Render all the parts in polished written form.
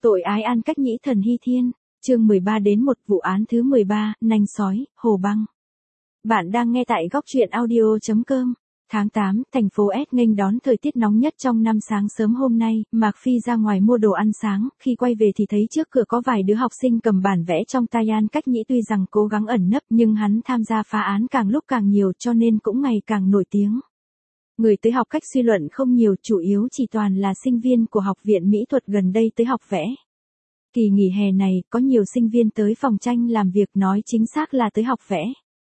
Tội ái An Cách Nhĩ Thần Hy Thiên, chương 13 đến 1 vụ án thứ 13, nanh sói, Hồ Băng. Bạn đang nghe tại góc truyện audio.com. Tháng 8, thành phố S nghênh đón thời tiết nóng nhất trong năm. Sáng sớm hôm nay, Mạc Phi ra ngoài mua đồ ăn sáng, khi quay về thì thấy trước cửa có vài đứa học sinh cầm bản vẽ trong tay. An Cách Nhĩ tuy rằng cố gắng ẩn nấp nhưng hắn tham gia phá án càng lúc càng nhiều cho nên cũng ngày càng nổi tiếng. Người tới học cách suy luận không nhiều, chủ yếu chỉ toàn là sinh viên của học viện mỹ thuật gần đây tới học vẽ. Kỳ nghỉ hè này, có nhiều sinh viên tới phòng tranh làm việc, nói chính xác là tới học vẽ.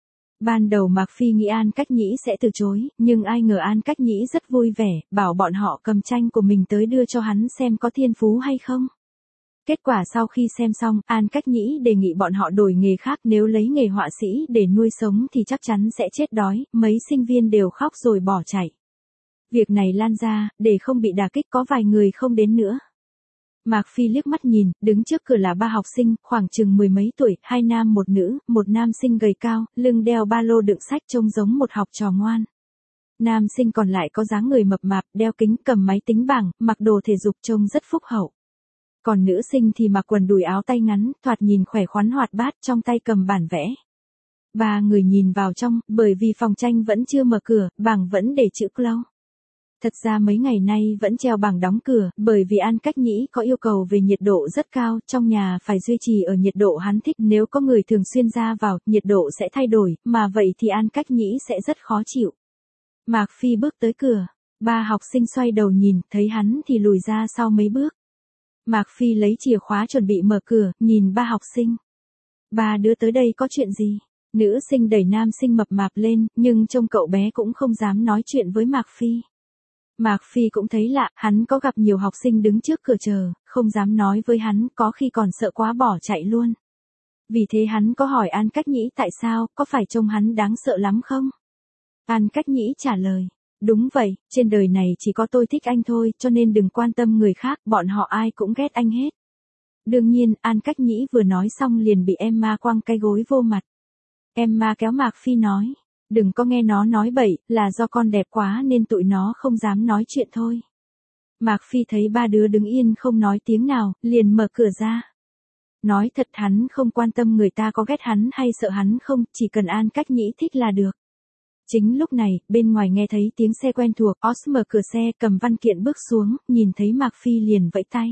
Ban đầu Mạc Phi nghĩ An Cách Nhĩ sẽ từ chối, nhưng ai ngờ An Cách Nhĩ rất vui vẻ, bảo bọn họ cầm tranh của mình tới đưa cho hắn xem có thiên phú hay không. Kết quả sau khi xem xong, An Cách Nhĩ đề nghị bọn họ đổi nghề khác, nếu lấy nghề họa sĩ để nuôi sống thì chắc chắn sẽ chết đói, mấy sinh viên đều khóc rồi bỏ chạy. Việc này lan ra, để không bị đả kích có vài người không đến nữa. Mạc Phi liếc mắt nhìn, đứng trước cửa là ba học sinh, khoảng chừng mười mấy tuổi, hai nam một nữ, một nam sinh gầy cao, lưng đeo ba lô đựng sách trông giống một học trò ngoan. Nam sinh còn lại có dáng người mập mạp, đeo kính, cầm máy tính bảng, mặc đồ thể dục trông rất phúc hậu. Còn nữ sinh thì mặc quần đùi áo tay ngắn, thoạt nhìn khỏe khoắn hoạt bát, trong tay cầm bản vẽ. Ba người nhìn vào trong, bởi vì phòng tranh vẫn chưa mở cửa, bảng vẫn để chữ close. Thật ra mấy ngày nay vẫn treo bảng đóng cửa, bởi vì An Cách Nhĩ có yêu cầu về nhiệt độ rất cao, trong nhà phải duy trì ở nhiệt độ hắn thích, nếu có người thường xuyên ra vào, nhiệt độ sẽ thay đổi, mà vậy thì An Cách Nhĩ sẽ rất khó chịu. Mạc Phi bước tới cửa, ba học sinh xoay đầu nhìn, thấy hắn thì lùi ra sau mấy bước. Mạc Phi lấy chìa khóa chuẩn bị mở cửa, nhìn ba học sinh. Ba đứa tới đây có chuyện gì? Nữ sinh đẩy nam sinh mập mạp lên, nhưng trông cậu bé cũng không dám nói chuyện với Mạc Phi. Mạc Phi cũng thấy lạ, hắn có gặp nhiều học sinh đứng trước cửa chờ, không dám nói với hắn, có khi còn sợ quá bỏ chạy luôn. Vì thế hắn có hỏi An Cách Nhĩ tại sao, có phải trông hắn đáng sợ lắm không? An Cách Nhĩ trả lời, đúng vậy, trên đời này chỉ có tôi thích anh thôi, cho nên đừng quan tâm người khác, bọn họ ai cũng ghét anh hết. Đương nhiên, An Cách Nhĩ vừa nói xong liền bị Emma quăng cái gối vô mặt. Emma kéo Mạc Phi nói, đừng có nghe nó nói bậy, là do con đẹp quá nên tụi nó không dám nói chuyện thôi. Mạc Phi thấy ba đứa đứng yên không nói tiếng nào, liền mở cửa ra. Nói thật hắn không quan tâm người ta có ghét hắn hay sợ hắn không, chỉ cần An Cách Nhĩ thích là được. Chính lúc này, bên ngoài nghe thấy tiếng xe quen thuộc, Os mở cửa xe cầm văn kiện bước xuống, nhìn thấy Mạc Phi liền vẫy tay.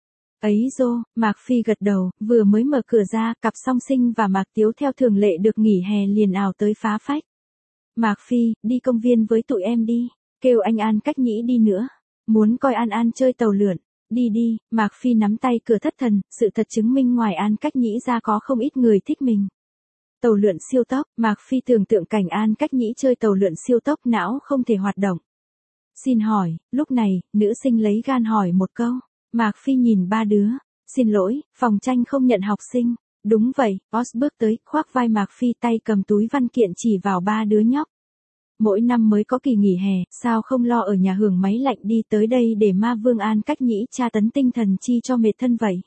Ấy dô, Mạc Phi gật đầu, vừa mới mở cửa ra, cặp song sinh và Mạc Tiếu theo thường lệ được nghỉ hè liền ào tới phá phách. Mạc Phi, đi công viên với tụi em đi, kêu anh An Cách Nhĩ đi nữa. Muốn coi An An chơi tàu lượn, đi đi, Mạc Phi nắm tay cửa thất thần, sự thật chứng minh ngoài An Cách Nhĩ ra có không ít người thích mình. Tàu lượn siêu tốc, Mạc Phi tưởng tượng cảnh An Cách Nhĩ chơi tàu lượn siêu tốc não không thể hoạt động. Xin hỏi, lúc này, nữ sinh lấy gan hỏi một câu. Mạc Phi nhìn ba đứa, xin lỗi, phòng tranh không nhận học sinh. Đúng vậy, Os bước tới, khoác vai Mạc Phi tay cầm túi văn kiện chỉ vào ba đứa nhóc. Mỗi năm mới có kỳ nghỉ hè, sao không lo ở nhà hưởng máy lạnh đi tới đây để ma vương An Cách Nhĩ tra tấn tinh thần chi cho mệt thân vậy.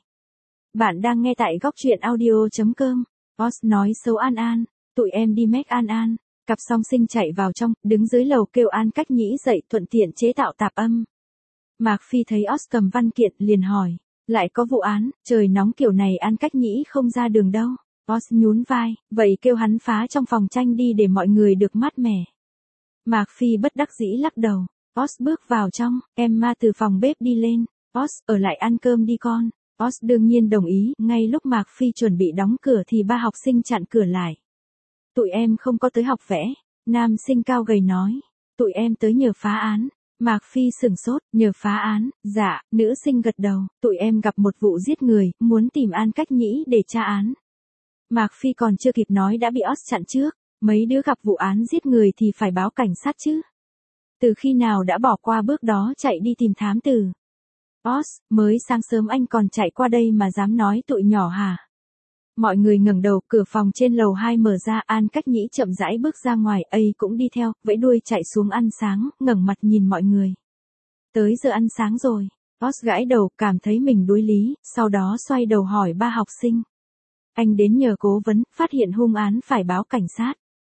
Bạn đang nghe tại góc truyện audio.com. Os nói xấu An An, tụi em đi make An An. Cặp song sinh chạy vào trong, đứng dưới lầu kêu An Cách Nhĩ dậy thuận tiện chế tạo tạp âm. Mạc Phi thấy Os cầm văn kiện liền hỏi, lại có vụ án, trời nóng kiểu này An Cách Nhĩ không ra đường đâu. Os nhún vai, vậy kêu hắn phá trong phòng tranh đi để mọi người được mát mẻ. Mạc Phi bất đắc dĩ lắc đầu. Os bước vào trong, Emma từ phòng bếp đi lên. Os, ở lại ăn cơm đi con. Os đương nhiên đồng ý, ngay lúc Mạc Phi chuẩn bị đóng cửa thì ba học sinh chặn cửa lại. Tụi em không có tới học vẽ, nam sinh cao gầy nói. Tụi em tới nhờ phá án. Mạc Phi sửng sốt, nhờ phá án, dạ, nữ sinh gật đầu, tụi em gặp một vụ giết người, muốn tìm An Cách Nhĩ để tra án. Mạc Phi còn chưa kịp nói đã bị Os chặn trước, mấy đứa gặp vụ án giết người thì phải báo cảnh sát chứ. Từ khi nào đã bỏ qua bước đó chạy đi tìm thám tử. Os, mới sáng sớm anh còn chạy qua đây mà dám nói tụi nhỏ hả? Mọi người ngẩng đầu, cửa phòng trên lầu 2 mở ra, An Cách Nhĩ chậm rãi bước ra ngoài, ấy cũng đi theo, vẫy đuôi chạy xuống ăn sáng, ngẩng mặt nhìn mọi người. Tới giờ ăn sáng rồi. Os gãi đầu, cảm thấy mình đuối lý, sau đó xoay đầu hỏi ba học sinh. Anh đến nhờ cố vấn, phát hiện hung án phải báo cảnh sát.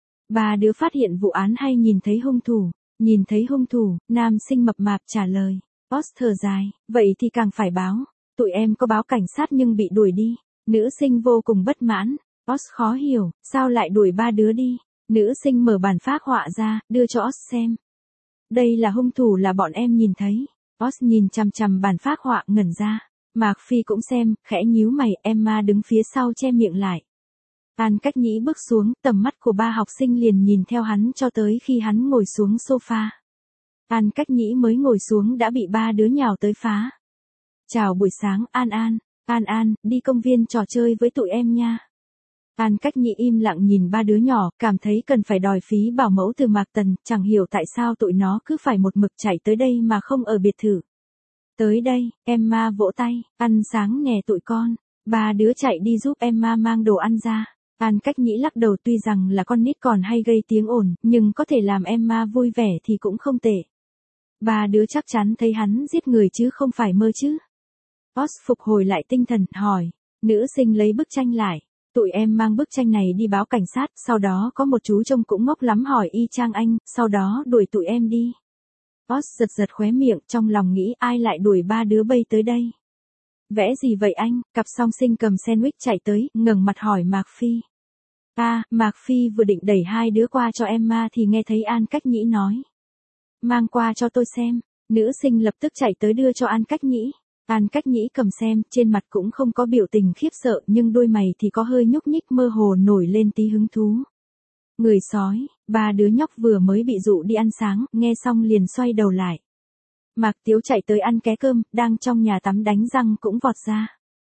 Ba đứa phát hiện vụ án hay nhìn thấy hung thủ? Nhìn thấy hung thủ, nam sinh mập mạp trả lời. Os thở dài, vậy thì càng phải báo. tụi em có báo cảnh sát nhưng bị đuổi đi. Nữ sinh vô cùng bất mãn. Boss khó hiểu, sao lại đuổi ba đứa đi? Nữ sinh mở bản phác họa ra, đưa cho Boss xem. Đây là hung thủ là bọn em nhìn thấy. Boss nhìn chằm chằm bản phác họa ngẩn ra. Mạc Phi cũng xem, khẽ nhíu mày, Emma đứng phía sau che miệng lại. An Cách Nhĩ bước xuống, tầm mắt của ba học sinh liền nhìn theo hắn cho tới khi hắn ngồi xuống sofa. An Cách Nhĩ mới ngồi xuống đã bị ba đứa nhào tới phá. Chào buổi sáng, An, đi công viên trò chơi với tụi em nha. An Cách Nhĩ im lặng nhìn ba đứa nhỏ, cảm thấy cần phải đòi phí bảo mẫu từ Mạc Tần, chẳng hiểu tại sao tụi nó cứ phải một mực chạy tới đây mà không ở biệt thự. Tới đây, Emma vỗ tay, ăn sáng nè tụi con. Ba đứa chạy đi giúp Emma mang đồ ăn ra. An Cách Nhĩ lắc đầu, tuy rằng là con nít còn hay gây tiếng ồn, nhưng có thể làm Emma vui vẻ thì cũng không tệ. Ba đứa chắc chắn thấy hắn giết người chứ không phải mơ chứ. Boss phục hồi lại tinh thần, hỏi. Nữ sinh lấy bức tranh lại. Tụi em mang bức tranh này đi báo cảnh sát, sau đó có một chú trông cũng ngốc lắm hỏi y chang anh, sau đó đuổi tụi em đi. Boss giật khóe miệng, trong lòng nghĩ ai lại đuổi ba đứa bay tới đây. Vẽ gì vậy anh? Cặp song sinh cầm sandwich chạy tới, ngẩng mặt hỏi Mạc Phi. Mạc Phi vừa định đẩy hai đứa qua cho Emma thì nghe thấy An Cách Nhĩ nói. Mang qua cho tôi xem. Nữ sinh lập tức chạy tới đưa cho An Cách Nhĩ. An Cách Nhĩ cầm xem, trên mặt cũng không có biểu tình khiếp sợ nhưng đôi mày thì có hơi nhúc nhích mơ hồ nổi lên tí hứng thú. Người sói, ba đứa nhóc vừa mới bị dụ đi ăn sáng, nghe xong liền xoay đầu lại. Mạc Tiếu chạy tới ăn ké cơm, đang trong nhà tắm đánh răng cũng vọt ra.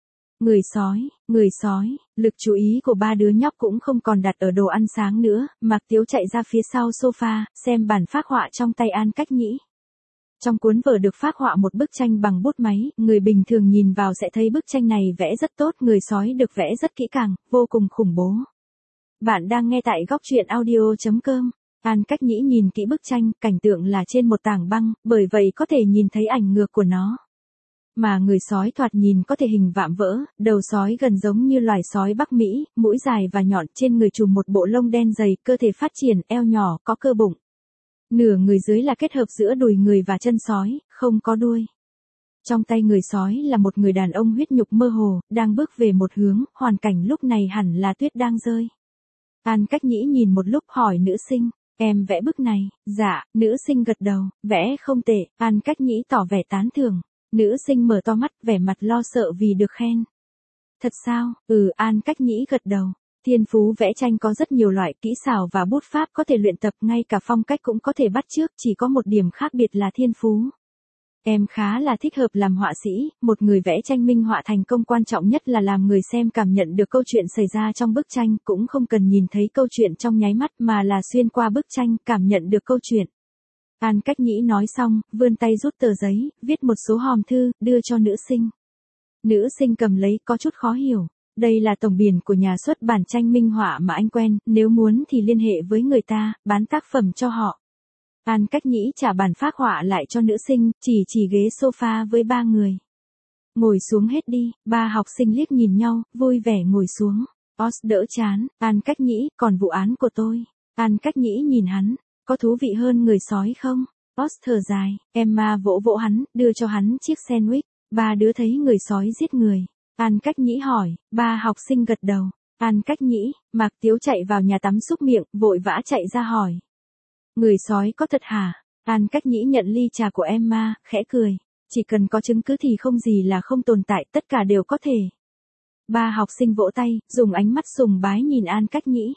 Người sói, lực chú ý của ba đứa nhóc cũng không còn đặt ở đồ ăn sáng nữa, Mạc Tiếu chạy ra phía sau sofa, xem bản phác họa trong tay An Cách Nhĩ. Trong cuốn vở được phác họa một bức tranh bằng bút máy, người bình thường nhìn vào sẽ thấy bức tranh này vẽ rất tốt, người sói được vẽ rất kỹ càng, vô cùng khủng bố. Bạn đang nghe tại góc truyện audio.com. An Cách Nhĩ nhìn kỹ bức tranh, cảnh tượng là trên một tảng băng, bởi vậy có thể nhìn thấy ảnh ngược của nó. Mà người sói thoạt nhìn có thể hình vạm vỡ, đầu sói gần giống như loài sói Bắc Mỹ, mũi dài và nhọn, trên người trùm một bộ lông đen dày, cơ thể phát triển, eo nhỏ, có cơ bụng. Nửa người dưới là kết hợp giữa đùi người và chân sói, không có đuôi. Trong tay người sói là một người đàn ông huyết nhục mơ hồ, đang bước về một hướng, hoàn cảnh lúc này hẳn là tuyết đang rơi. An Cách Nhĩ nhìn một lúc hỏi nữ sinh, em vẽ bức này? Dạ, nữ sinh gật đầu, vẽ không tệ. An Cách Nhĩ tỏ vẻ tán thưởng. Nữ sinh mở to mắt, vẻ mặt lo sợ vì được khen. Thật sao? An Cách Nhĩ gật đầu. Thiên phú vẽ tranh có rất nhiều loại, kỹ xảo và bút pháp có thể luyện tập, ngay cả phong cách cũng có thể bắt chước, chỉ có một điểm khác biệt là thiên phú. Em khá là thích hợp làm họa sĩ, một người vẽ tranh minh họa thành công quan trọng nhất là làm người xem cảm nhận được câu chuyện xảy ra trong bức tranh, cũng không cần nhìn thấy câu chuyện trong nháy mắt mà là xuyên qua bức tranh, cảm nhận được câu chuyện. An Cách Nhĩ nói xong, vươn tay rút tờ giấy, viết một số hòm thư, đưa cho nữ sinh. Nữ sinh cầm lấy, có chút khó hiểu. Đây là tổng biên của nhà xuất bản tranh minh họa mà anh quen, nếu muốn thì liên hệ với người ta, bán tác phẩm cho họ. An Cách Nhĩ trả bản phác họa lại cho nữ sinh, chỉ ghế sofa với ba người. Ngồi xuống hết đi, ba học sinh liếc nhìn nhau, vui vẻ ngồi xuống. Boss đỡ chán, An Cách Nhĩ, còn vụ án của tôi. An Cách Nhĩ nhìn hắn, có thú vị hơn người sói không? Boss thở dài, Emma vỗ vỗ hắn, đưa cho hắn chiếc sandwich. Ba đứa thấy người sói giết người. An Cách Nhĩ hỏi, ba học sinh gật đầu. An Cách Nhĩ, Mạc Tiếu chạy vào nhà tắm xúc miệng, vội vã chạy ra hỏi. Người sói có thật hả? An Cách Nhĩ nhận ly trà của Emma, khẽ cười. Chỉ cần có chứng cứ thì không gì là không tồn tại, tất cả đều có thể. Ba học sinh vỗ tay, dùng ánh mắt sùng bái nhìn An Cách Nhĩ.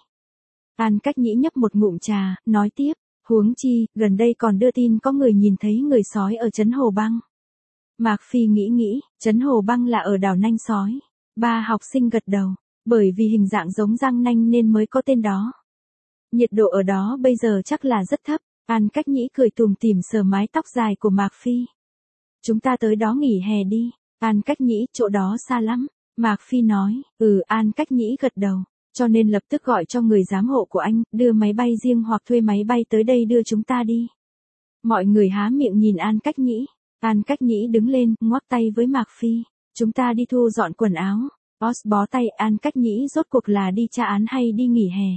An Cách Nhĩ nhấp một ngụm trà, nói tiếp, huống chi, gần đây còn đưa tin có người nhìn thấy người sói ở trấn Hồ Băng. Mạc Phi nghĩ, trấn Hồ Băng là ở đảo Nanh Sói. Ba học sinh gật đầu, bởi vì hình dạng giống răng nanh nên mới có tên đó. Nhiệt độ ở đó bây giờ chắc là rất thấp. An Cách Nhĩ cười tủm tỉm sờ mái tóc dài của Mạc Phi. Chúng ta tới đó nghỉ hè đi. An Cách Nhĩ, chỗ đó xa lắm. Mạc Phi nói, An Cách Nhĩ gật đầu. Cho nên lập tức gọi cho người giám hộ của anh, đưa máy bay riêng hoặc thuê máy bay tới đây đưa chúng ta đi. Mọi người há miệng nhìn An Cách Nhĩ. An Cách Nhĩ đứng lên, ngoắc tay với Mạc Phi. Chúng ta đi thu dọn quần áo. Boss bó tay, An Cách Nhĩ rốt cuộc là đi tra án hay đi nghỉ hè.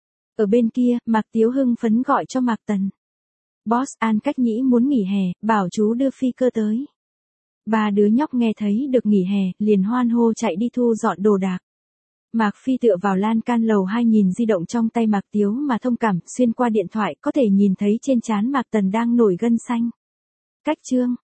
Ở bên kia, Mạc Tiếu hưng phấn gọi cho Mạc Tần. Boss, An Cách Nhĩ muốn nghỉ hè, bảo chú đưa phi cơ tới. Ba đứa nhóc nghe thấy được nghỉ hè, liền hoan hô chạy đi thu dọn đồ đạc. Mạc Phi tựa vào lan can lầu 2 nhìn di động trong tay Mạc Tiếu mà thông cảm, xuyên qua điện thoại có thể nhìn thấy trên trán Mạc Tần đang nổi gân xanh. Cách chương